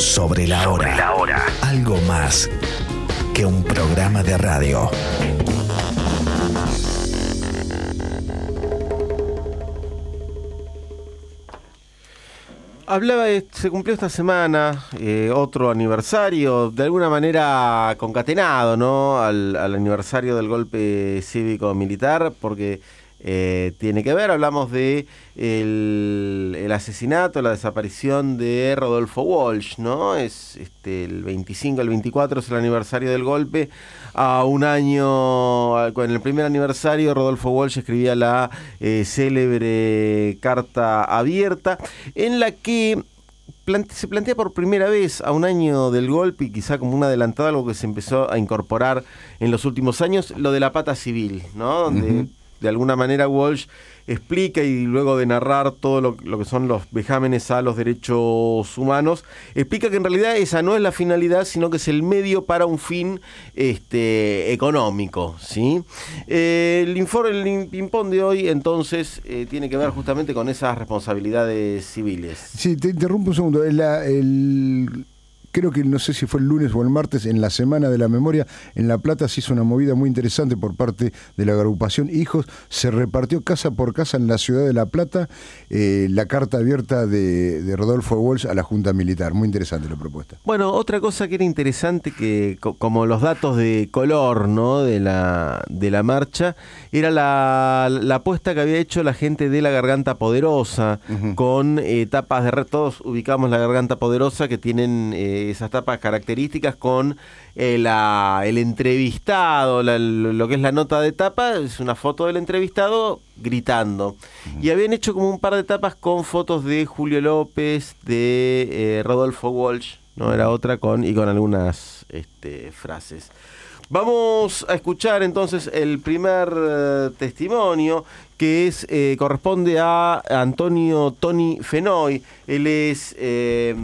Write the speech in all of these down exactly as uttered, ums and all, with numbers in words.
Sobre la hora. Sobre la hora. Algo más que un programa de radio. Hablaba, de, se cumplió esta semana eh, otro aniversario, de alguna manera concatenado, ¿no? Al, al aniversario del golpe cívico-militar, porque eh, tiene que ver, hablamos de el, el asesinato, la desaparición de Rodolfo Walsh, ¿no? Es este, el veinticinco, el veinticuatro es el aniversario del golpe. A un año, en el primer aniversario, Rodolfo Walsh escribía la eh, célebre Carta Abierta, en la que plante, se plantea por primera vez, a un año del golpe, y quizá como un adelantado, algo que se empezó a incorporar en los últimos años, lo de la pata civil, ¿no? Donde uh-huh. de alguna manera Walsh explica, y luego de narrar todo lo, lo que son los vejámenes a los derechos humanos, explica que en realidad esa no es la finalidad, sino que es el medio para un fin este, económico, ¿sí? Eh, el informe, el ping-pong de hoy, entonces, eh, tiene que ver justamente con esas responsabilidades civiles. Sí, te interrumpo un segundo. La, el... Creo que no sé si fue el lunes o el martes, en la Semana de la Memoria, en La Plata se hizo una movida muy interesante por parte de la agrupación Hijos. Se repartió casa por casa en la ciudad de La Plata eh, la carta abierta de, de Rodolfo Walsh a la Junta Militar. Muy interesante la propuesta. Bueno, otra cosa que era interesante, que co- como los datos de color, ¿no? de la de la marcha, era la, la apuesta que había hecho la gente de La Garganta Poderosa, uh-huh. con eh, tapas de red. Todos ubicamos La Garganta Poderosa, que tienen Eh, esas tapas características con eh, la, el entrevistado, la, lo que es la nota de tapa, es una foto del entrevistado gritando. Uh-huh. Y habían hecho como un par de tapas con fotos de Julio López, de eh, Rodolfo Walsh, no era otra, con y con algunas este, frases. Vamos a escuchar entonces el primer eh, testimonio, que es eh, corresponde a Antonio Toni Fenoy. Él es eh,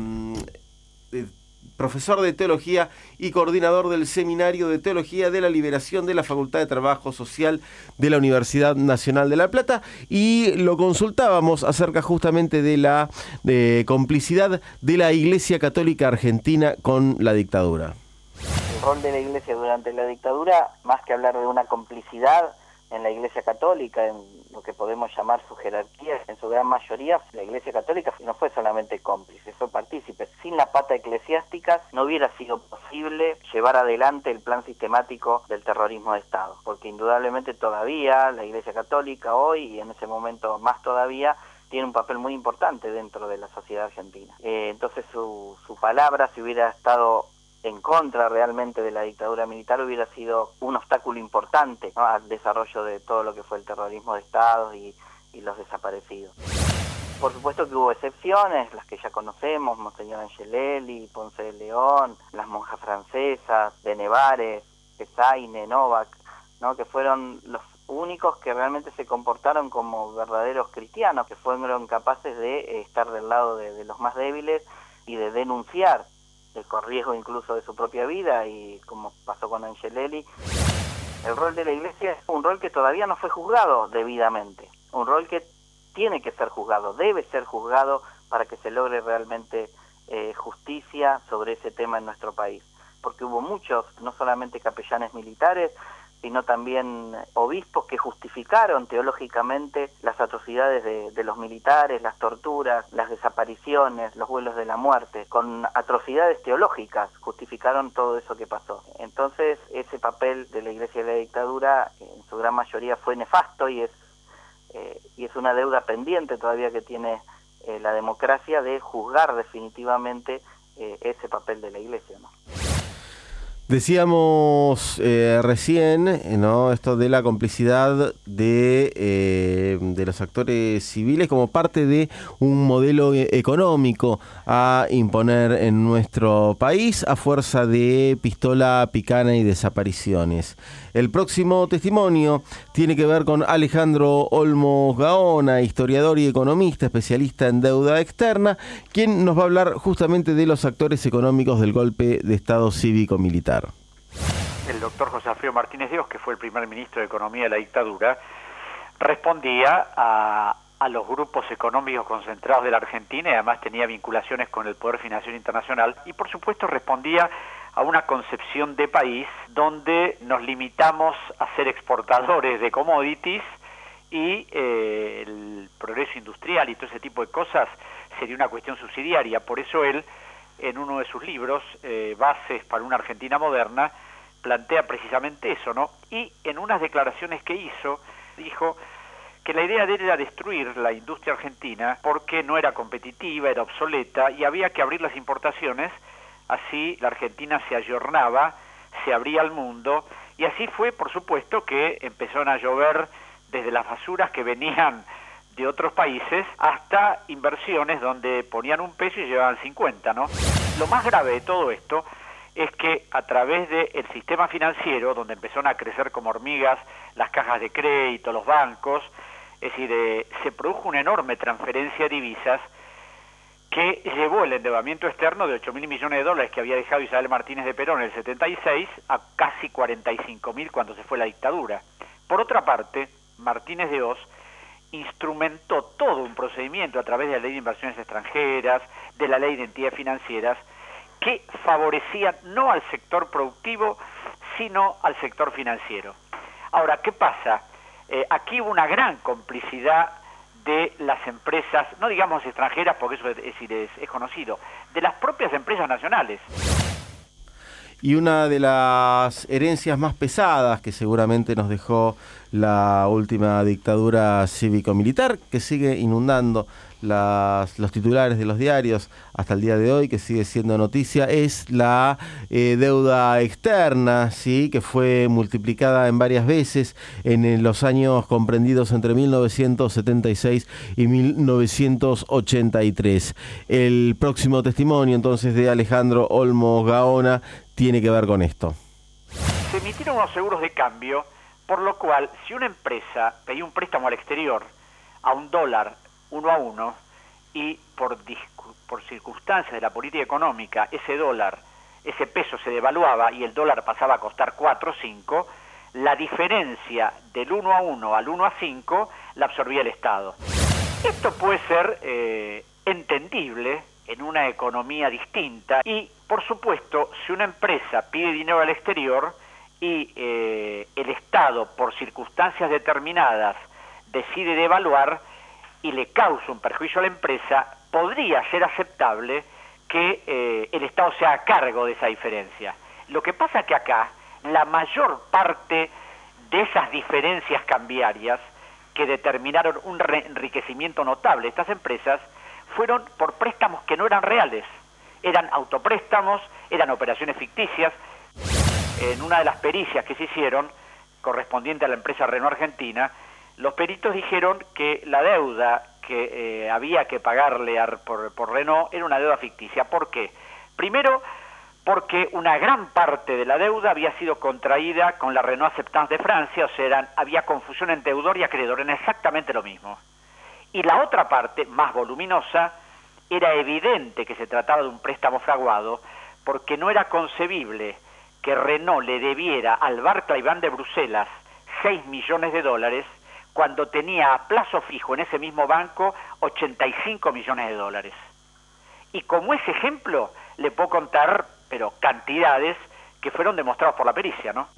profesor de Teología y coordinador del Seminario de Teología de la Liberación de la Facultad de Trabajo Social de la Universidad Nacional de La Plata, y lo consultábamos acerca justamente de la de complicidad de la Iglesia Católica Argentina con la dictadura. El rol de la Iglesia durante la dictadura, más que hablar de una complicidad en la Iglesia Católica, en lo que podemos llamar su jerarquía, en su gran mayoría, la Iglesia Católica no fue solamente cómplice, fue partícipe. Sin la pata eclesiástica no hubiera sido posible llevar adelante el plan sistemático del terrorismo de Estado, porque indudablemente todavía la Iglesia Católica hoy, y en ese momento más todavía, tiene un papel muy importante dentro de la sociedad argentina. Eh, entonces su, su palabra, si hubiera estado en contra realmente de la dictadura militar, hubiera sido un obstáculo importante, ¿no?, al desarrollo de todo lo que fue el terrorismo de Estado y, y los desaparecidos. Por supuesto que hubo excepciones, las que ya conocemos, Monseñor Angelelli, Ponce de León, las monjas francesas, de Nevares, Pesaine, Novak, ¿no?, que fueron los únicos que realmente se comportaron como verdaderos cristianos, que fueron capaces de eh, estar del lado de, de los más débiles y de denunciar, con riesgo incluso de su propia vida, y como pasó con Angelelli. El rol de la Iglesia es un rol que todavía no fue juzgado debidamente, un rol que tiene que ser juzgado, debe ser juzgado para que se logre realmente eh, justicia sobre ese tema en nuestro país, porque hubo muchos, no solamente capellanes militares, sino también obispos que justificaron teológicamente las atrocidades de, de los militares, las torturas, las desapariciones, los vuelos de la muerte, con atrocidades teológicas justificaron todo eso que pasó. Entonces, ese papel de la Iglesia de la dictadura, en su gran mayoría, fue nefasto, y es, eh, y es una deuda pendiente todavía que tiene eh, la democracia, de juzgar definitivamente eh, ese papel de la Iglesia, ¿no? Decíamos eh, recién, ¿no?, esto de la complicidad de, eh, de los actores civiles como parte de un modelo económico a imponer en nuestro país a fuerza de pistola picana y desapariciones. El próximo testimonio tiene que ver con Alejandro Olmos Gaona, historiador y economista, especialista en deuda externa, quien nos va a hablar justamente de los actores económicos del golpe de Estado cívico-militar. El doctor José Alfredo Martínez Dios, que fue el primer ministro de Economía de la dictadura, respondía a a los grupos económicos concentrados de la Argentina y además tenía vinculaciones con el poder financiero internacional y por supuesto respondía a una concepción de país donde nos limitamos a ser exportadores de commodities y eh, el progreso industrial y todo ese tipo de cosas sería una cuestión subsidiaria. Por eso él, en uno de sus libros, eh, Bases para una Argentina Moderna, plantea precisamente eso, ¿no? Y en unas declaraciones que hizo, dijo que la idea de él era destruir la industria argentina porque no era competitiva, era obsoleta y había que abrir las importaciones, así la Argentina se ayornaba, se abría al mundo y así fue, por supuesto, que empezaron a llover desde las basuras que venían de otros países hasta inversiones donde ponían un peso y llevaban cincuenta, ¿no? Lo más grave de todo esto es que a través del sistema financiero, donde empezaron a crecer como hormigas las cajas de crédito, los bancos, es decir, eh, se produjo una enorme transferencia de divisas que llevó el endeudamiento externo de ocho mil millones de dólares que había dejado Isabel Martínez de Perón en el setenta y seis a casi cuarenta y cinco mil cuando se fue la dictadura. Por otra parte, Martínez de Oz instrumentó todo un procedimiento a través de la Ley de Inversiones Extranjeras, de la Ley de Entidades Financieras, que favorecían no al sector productivo, sino al sector financiero. Ahora, ¿qué pasa? Eh, aquí hubo una gran complicidad de las empresas, no digamos extranjeras, porque eso es, es, es, es conocido, de las propias empresas nacionales. Y una de las herencias más pesadas que seguramente nos dejó la última dictadura cívico-militar, que sigue inundando las, los titulares de los diarios hasta el día de hoy, que sigue siendo noticia, es la eh, deuda externa, ¿sí?, que fue multiplicada en varias veces en los años comprendidos entre mil novecientos setenta y seis y mil novecientos ochenta y tres. El próximo testimonio entonces de Alejandro Olmos Gaona tiene que ver con esto. Se emitieron unos seguros de cambio, por lo cual, si una empresa pedía un préstamo al exterior a un dólar uno a uno y por, por circunstancias de la política económica ese dólar, ese peso se devaluaba y el dólar pasaba a costar cuatro o cinco, la diferencia del uno a uno al uno a cinco la absorbía el Estado. Esto puede ser eh, entendible en una economía distinta y, por supuesto, si una empresa pide dinero al exterior y eh, el Estado, por circunstancias determinadas, decide devaluar y le causa un perjuicio a la empresa, podría ser aceptable que eh, el Estado se haga cargo de esa diferencia. Lo que pasa es que acá la mayor parte de esas diferencias cambiarias que determinaron un enriquecimiento notable de estas empresas fueron por préstamos que no eran reales, eran autopréstamos, eran operaciones ficticias. En una de las pericias que se hicieron, correspondiente a la empresa Renault Argentina, los peritos dijeron que la deuda que eh, había que pagarle a, por, por Renault era una deuda ficticia. ¿Por qué? Primero, porque una gran parte de la deuda había sido contraída con la Renault Acceptance de Francia, o sea, eran, había confusión entre deudor y acreedor, en exactamente lo mismo. Y la otra parte, más voluminosa, era evidente que se trataba de un préstamo fraguado, porque no era concebible que Renault le debiera al Barclay Bank de Bruselas seis millones de dólares, cuando tenía a plazo fijo en ese mismo banco ochenta y cinco millones de dólares. Y como ese ejemplo, le puedo contar, pero cantidades que fueron demostrados por la pericia, ¿no?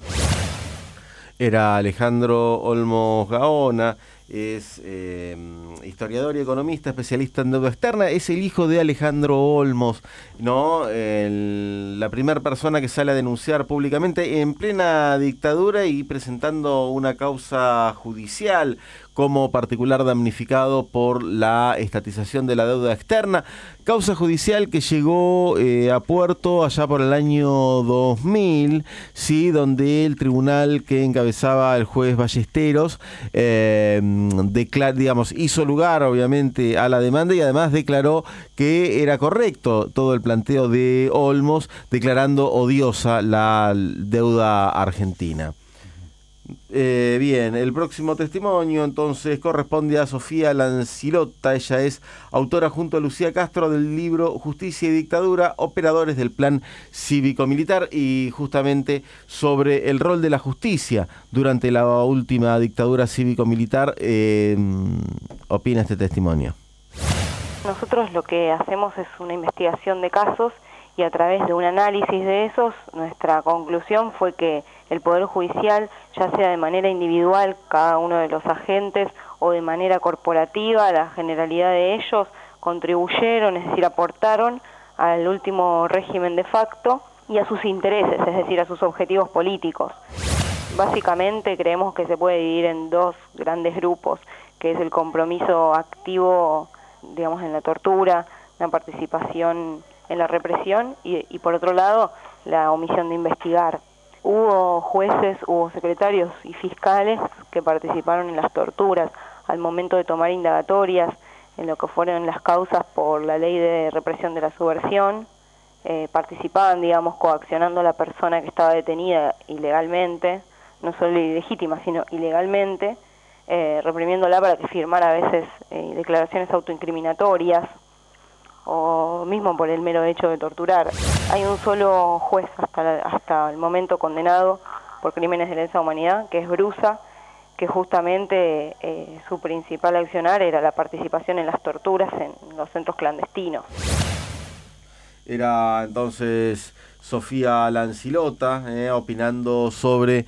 Era Alejandro Olmos Gaona, es eh, historiador y economista, especialista en deuda externa, es el hijo de Alejandro Olmos, ¿no? El, la primera persona que sale a denunciar públicamente en plena dictadura y presentando una causa judicial como particular damnificado por la estatización de la deuda externa, causa judicial que llegó eh, a puerto allá por el año dos mil, sí, donde el tribunal que encabezaba el juez Ballesteros eh, declar, digamos, hizo lugar obviamente a la demanda y además declaró que era correcto todo el planteo de Olmos, declarando odiosa la deuda argentina. Eh, bien, el próximo testimonio entonces corresponde a Sofía Lancilota. Ella es autora junto a Lucía Castro del libro Justicia y Dictadura, Operadores del Plan Cívico-Militar, y justamente sobre el rol de la justicia durante la última dictadura cívico-militar eh, opina este testimonio. Nosotros lo que hacemos es una investigación de casos y a través de un análisis de esos, nuestra conclusión fue que el Poder Judicial, ya sea de manera individual, cada uno de los agentes, o de manera corporativa, la generalidad de ellos, contribuyeron, es decir, aportaron al último régimen de facto y a sus intereses, es decir, a sus objetivos políticos. Básicamente creemos que se puede dividir en dos grandes grupos, que es el compromiso activo, digamos, en la tortura, la participación en la represión y, y por otro lado la omisión de investigar. Hubo jueces, hubo secretarios y fiscales que participaron en las torturas al momento de tomar indagatorias en lo que fueron las causas por la ley de represión de la subversión, eh, participaban, digamos, coaccionando a la persona que estaba detenida ilegalmente, no solo ilegítima, sino ilegalmente, eh, reprimiéndola para que firmara a veces eh, declaraciones autoincriminatorias, o mismo por el mero hecho de torturar. Hay un solo juez hasta, la, hasta el momento condenado por crímenes de lesa humanidad, que es Brusa, que justamente eh, su principal accionar era la participación en las torturas en los centros clandestinos. Era entonces Sofía Lancilota eh, opinando sobre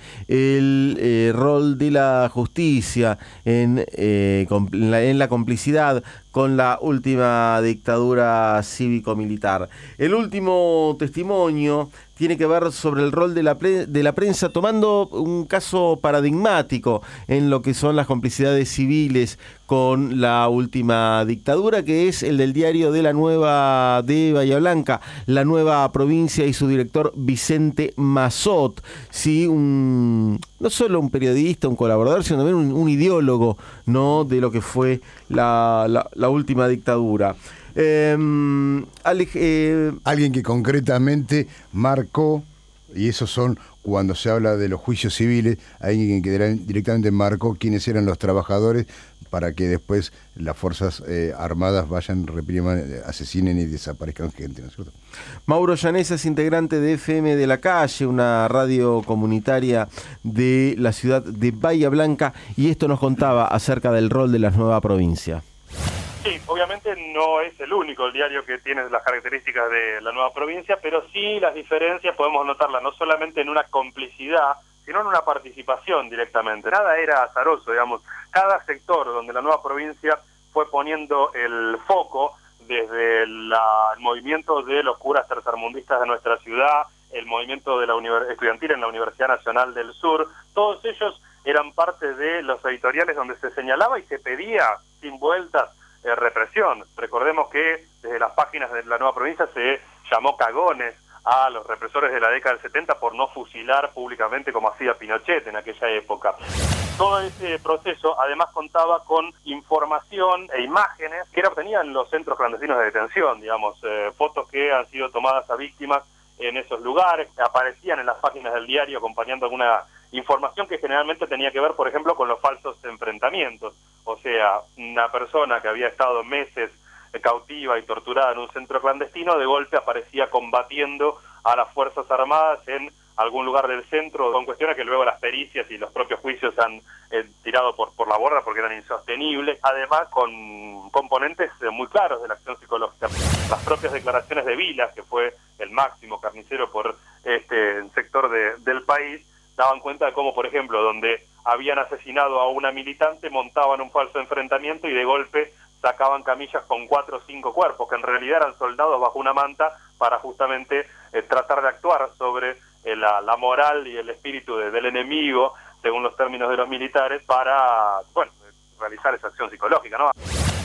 el eh, rol de la justicia en, eh, en, la, en la complicidad con la última dictadura cívico-militar. El último testimonio tiene que ver sobre el rol de la, pre- de la prensa, tomando un caso paradigmático en lo que son las complicidades civiles con la última dictadura, que es el del diario de la Nueva de Bahía Blanca, La Nueva Provincia, y su director Vicente Mazot. Sí, un, no solo un periodista, un colaborador, sino también un, un ideólogo, ¿no?, de lo que fue la, la, la última dictadura. Eh, Ale, eh, Alguien que concretamente marcó, y esos son cuando se habla de los juicios civiles, alguien que directamente marcó quiénes eran los trabajadores para que después las fuerzas eh, armadas vayan, repriman, asesinen y desaparezcan gente, ¿no es cierto? Mauro Llanesa es integrante de F M de la Calle, una radio comunitaria de la ciudad de Bahía Blanca, y esto nos contaba acerca del rol de la Nueva Provincia. Sí, obviamente no es el único el diario que tiene las características de la Nueva Provincia, pero sí las diferencias podemos notarlas no solamente en una complicidad, sino en una participación directamente. Nada era azaroso, digamos. Cada sector donde la Nueva Provincia fue poniendo el foco, desde la, el movimiento de los curas tercermundistas de nuestra ciudad, el movimiento de la univers- estudiantil en la Universidad Nacional del Sur, todos ellos eran parte de los editoriales donde se señalaba y se pedía, sin vueltas, Eh, represión. Recordemos que desde las páginas de la Nueva Provincia se llamó cagones a los represores de la década del setenta por no fusilar públicamente como hacía Pinochet en aquella época. Todo ese proceso además contaba con información e imágenes que era obtenida en los centros clandestinos de detención, digamos, eh, fotos que han sido tomadas a víctimas en esos lugares, aparecían en las páginas del diario acompañando alguna información que generalmente tenía que ver, por ejemplo, con los falsos enfrentamientos. O sea, una persona que había estado meses cautiva y torturada en un centro clandestino, de golpe aparecía combatiendo a las Fuerzas Armadas en algún lugar del centro, con cuestiones que luego las pericias y los propios juicios han eh, tirado por, por la borda porque eran insostenibles, además con componentes eh, muy claros de la acción psicológica. Las propias declaraciones de Vilas, que fue el máximo carnicero por este sector de, del país, daban cuenta de cómo, por ejemplo, donde habían asesinado a una militante, montaban un falso enfrentamiento y de golpe sacaban camillas con cuatro o cinco cuerpos, que en realidad eran soldados bajo una manta para justamente eh, tratar de actuar sobre eh, la, la moral y el espíritu de, del enemigo, según los términos de los militares, para, bueno, realizar esa acción psicológica, ¿no?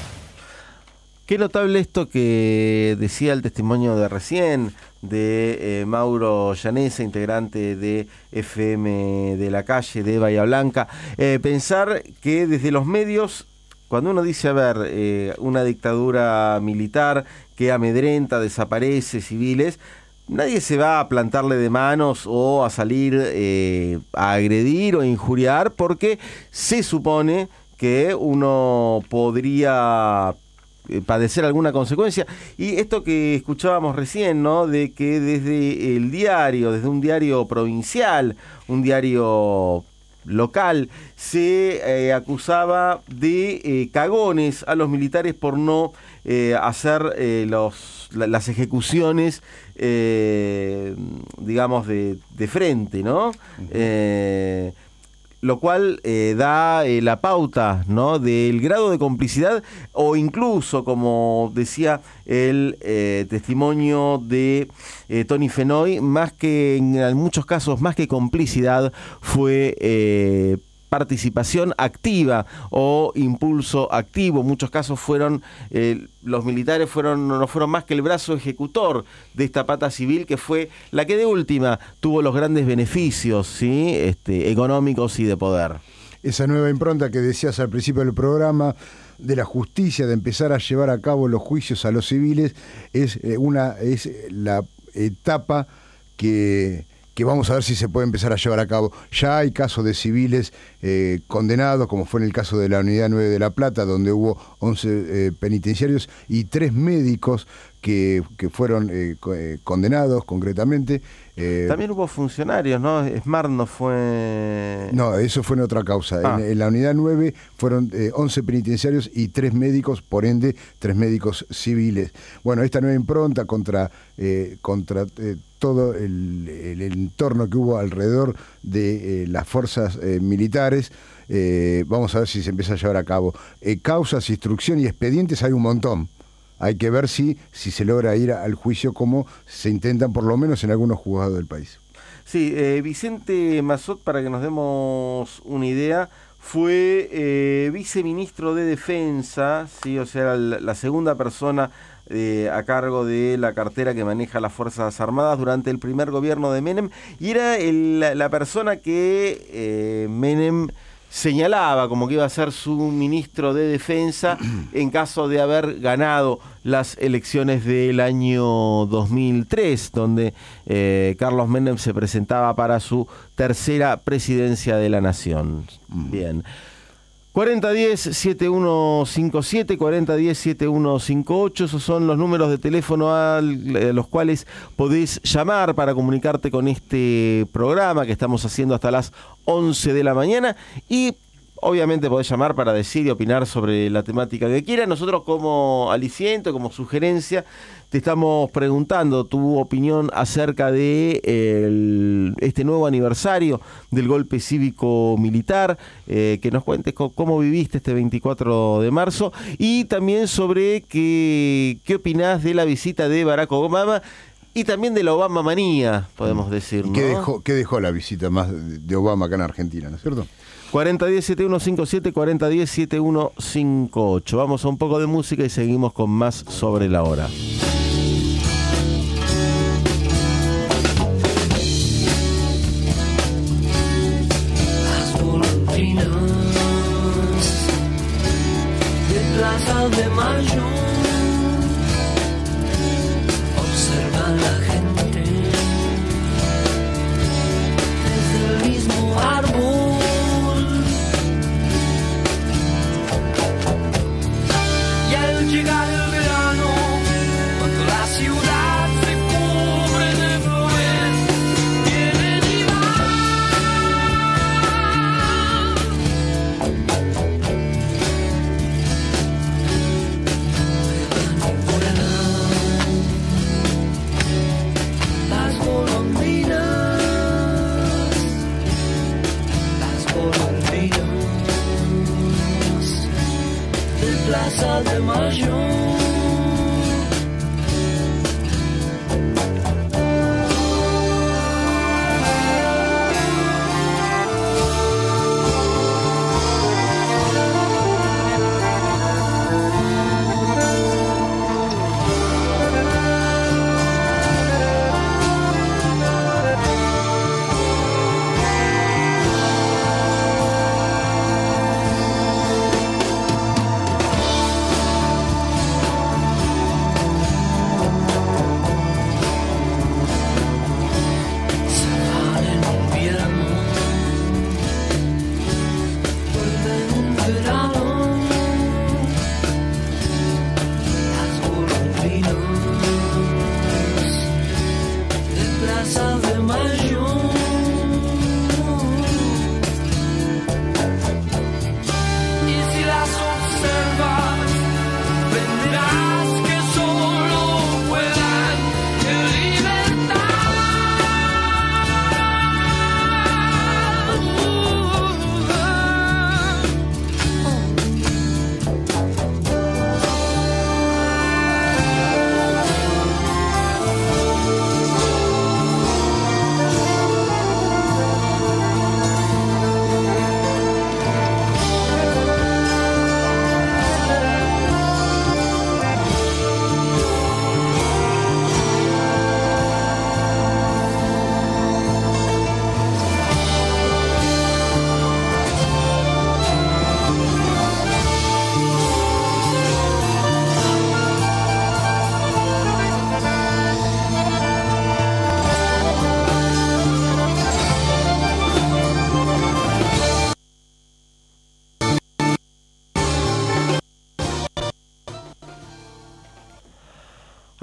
Qué notable esto que decía el testimonio de recién de eh, Mauro Llanesa, integrante de F M de la Calle de Bahía Blanca. Eh, pensar que desde los medios, cuando uno dice, a ver, eh, una dictadura militar que amedrenta, desaparece civiles, nadie se va a plantarle de manos o a salir eh, a agredir o a injuriar, porque se supone que uno podría padecer alguna consecuencia. Y esto que escuchábamos recién, ¿no? De que desde el diario, desde un diario provincial, un diario local, se eh, acusaba de eh, cagones a los militares por no eh, hacer eh, los, la, las ejecuciones, eh, digamos, de, de frente, ¿no? Uh-huh. Eh, lo cual eh, da eh, la pauta, ¿no?, del grado de complicidad, o incluso, como decía el eh, testimonio de eh, Tony Fenoy, más que en muchos casos, más que complicidad, fue eh, participación activa o impulso activo. En muchos casos fueron eh, los militares fueron no fueron más que el brazo ejecutor de esta pata civil, que fue la que de última tuvo los grandes beneficios, ¿sí?, este, económicos y de poder. Esa nueva impronta que decías al principio del programa de la justicia, de empezar a llevar a cabo los juicios a los civiles, es eh, una es la etapa que que vamos a ver si se puede empezar a llevar a cabo. Ya hay casos de civiles eh, condenados, como fue en el caso de la Unidad nueve de La Plata, donde hubo once eh, penitenciarios y tres médicos que, que fueron eh, condenados concretamente. Eh, También hubo funcionarios, ¿no? Smart no fue... No, eso fue en otra causa. Ah. En, en la Unidad nueve fueron eh, once penitenciarios y tres médicos, por ende, tres médicos civiles. Bueno, esta nueva impronta contra, eh, contra eh, todo el, el entorno que hubo alrededor de eh, las fuerzas eh, militares, eh, vamos a ver si se empieza a llevar a cabo. Eh, causas, instrucción y expedientes hay un montón. Hay que ver si, si se logra ir al juicio, como se intentan por lo menos en algunos juzgados del país. Sí, eh, Vicente Massot, para que nos demos una idea, fue eh, viceministro de Defensa, sí, o sea, la, la segunda persona eh, a cargo de la cartera que maneja las Fuerzas Armadas durante el primer gobierno de Menem, y era el, la, la persona que eh, Menem señalaba como que iba a ser su ministro de Defensa en caso de haber ganado las elecciones del año dos mil tres, donde eh, Carlos Menem se presentaba para su tercera presidencia de la Nación. Bien. cuarenta diez, setenta y uno cincuenta y siete, cuarenta diez, setenta y uno cincuenta y ocho, esos son los números de teléfono a los cuales podés llamar para comunicarte con este programa que estamos haciendo hasta las once de la mañana, y obviamente podés llamar para decir y opinar sobre la temática que quieras. Nosotros, como aliciente, como sugerencia, te estamos preguntando tu opinión acerca de el, este nuevo aniversario del golpe cívico-militar, eh, que nos cuentes co- cómo viviste este veinticuatro de marzo, y también sobre qué, qué opinás de la visita de Barack Obama y también de la Obama manía, podemos decir, ¿no? ¿Y qué dejó, qué dejó la visita más de Obama acá en Argentina, no es cierto? cuarenta diez, setenta y uno cincuenta y siete, cuarenta diez, setenta y uno cincuenta y ocho. Vamos a un poco de música y seguimos con más sobre la hora. De Plaza de Mayo, observa a la gente desde el mismo árbol. Y al llegar el verano,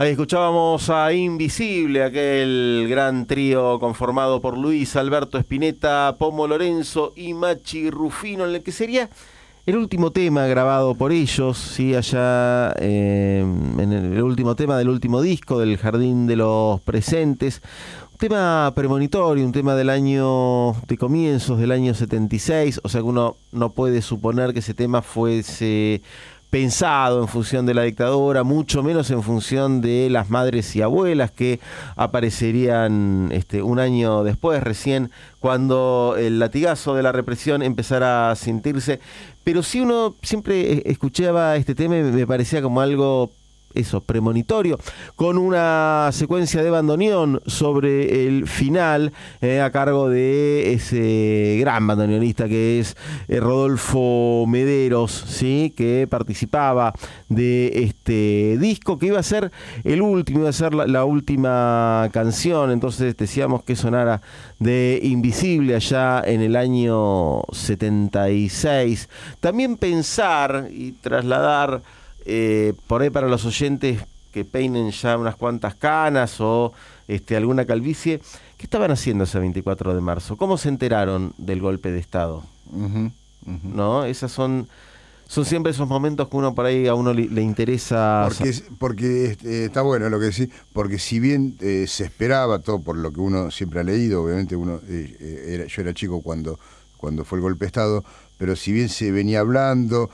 Ahí escuchábamos a Invisible, aquel gran trío conformado por Luis Alberto Spinetta, Pomo Lorenzo y Machi Rufino, en el que sería el último tema grabado por ellos, sí, allá eh, en el último tema del último disco del Jardín de los Presentes. Un tema premonitorio, un tema del año, de comienzos del año setenta y seis, o sea que uno no puede suponer que ese tema fuese pensado en función de la dictadura, mucho menos en función de las madres y abuelas que aparecerían este, un año después, recién, cuando el latigazo de la represión empezara a sentirse. Pero sí, uno siempre escuchaba este tema y me parecía como algo, eso, premonitorio, con una secuencia de bandoneón sobre el final, eh, a cargo de ese gran bandoneonista que es eh, Rodolfo Mederos, ¿sí? Que participaba de este disco, que iba a ser el último, iba a ser la, la última canción. Entonces decíamos que sonara de Invisible allá en el año setenta y seis. También pensar y trasladar Eh, por ahí para los oyentes que peinen ya unas cuantas canas o este, alguna calvicie, ¿qué estaban haciendo ese veinticuatro de marzo? ¿Cómo se enteraron del golpe de Estado? Uh-huh, uh-huh. ¿No? Esas son, son siempre esos momentos que uno por ahí a uno le, le interesa. Porque, porque eh, está bueno lo que decís, porque si bien eh, se esperaba todo por lo que uno siempre ha leído, obviamente uno eh, era, yo era chico cuando, cuando fue el golpe de Estado, pero si bien se venía hablando,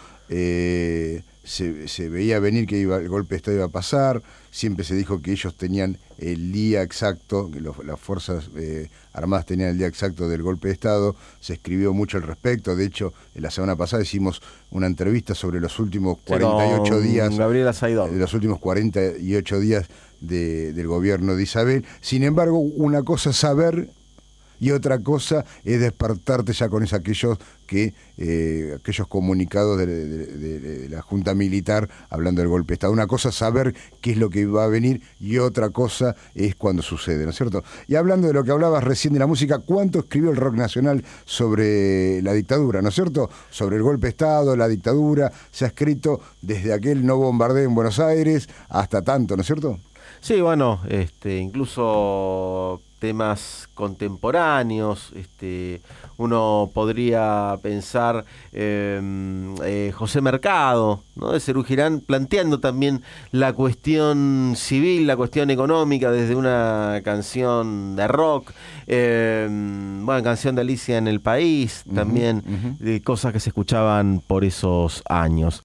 eh, Se, se veía venir que iba, el golpe de Estado iba a pasar, siempre se dijo que ellos tenían el día exacto, que los, las Fuerzas eh, Armadas tenían el día exacto del golpe de Estado, se escribió mucho al respecto. De hecho, la semana pasada hicimos una entrevista sobre los últimos cuarenta y ocho días, Gabriela Saidón. los últimos cuarenta y ocho días de, del gobierno de Isabel. Sin embargo, una cosa es saber y otra cosa es despertarte ya con aquellos que eh, aquellos comunicados de, de, de, de la Junta Militar hablando del golpe de Estado. Una cosa es saber qué es lo que va a venir y otra cosa es cuando sucede, ¿no es cierto? Y hablando de lo que hablabas recién de la música, ¿cuánto escribió el rock nacional sobre la dictadura, ¿no es cierto? Sobre el golpe de Estado, la dictadura, se ha escrito desde aquel no bombardeo en Buenos Aires hasta tanto, ¿no es cierto? Sí, bueno, este, incluso temas contemporáneos, este, uno podría pensar eh, eh, José Mercado, ¿no? De Serú Girán, planteando también la cuestión civil, la cuestión económica desde una canción de rock, eh, bueno, canción de Alicia en el País, uh-huh, también uh-huh. de cosas que se escuchaban por esos años.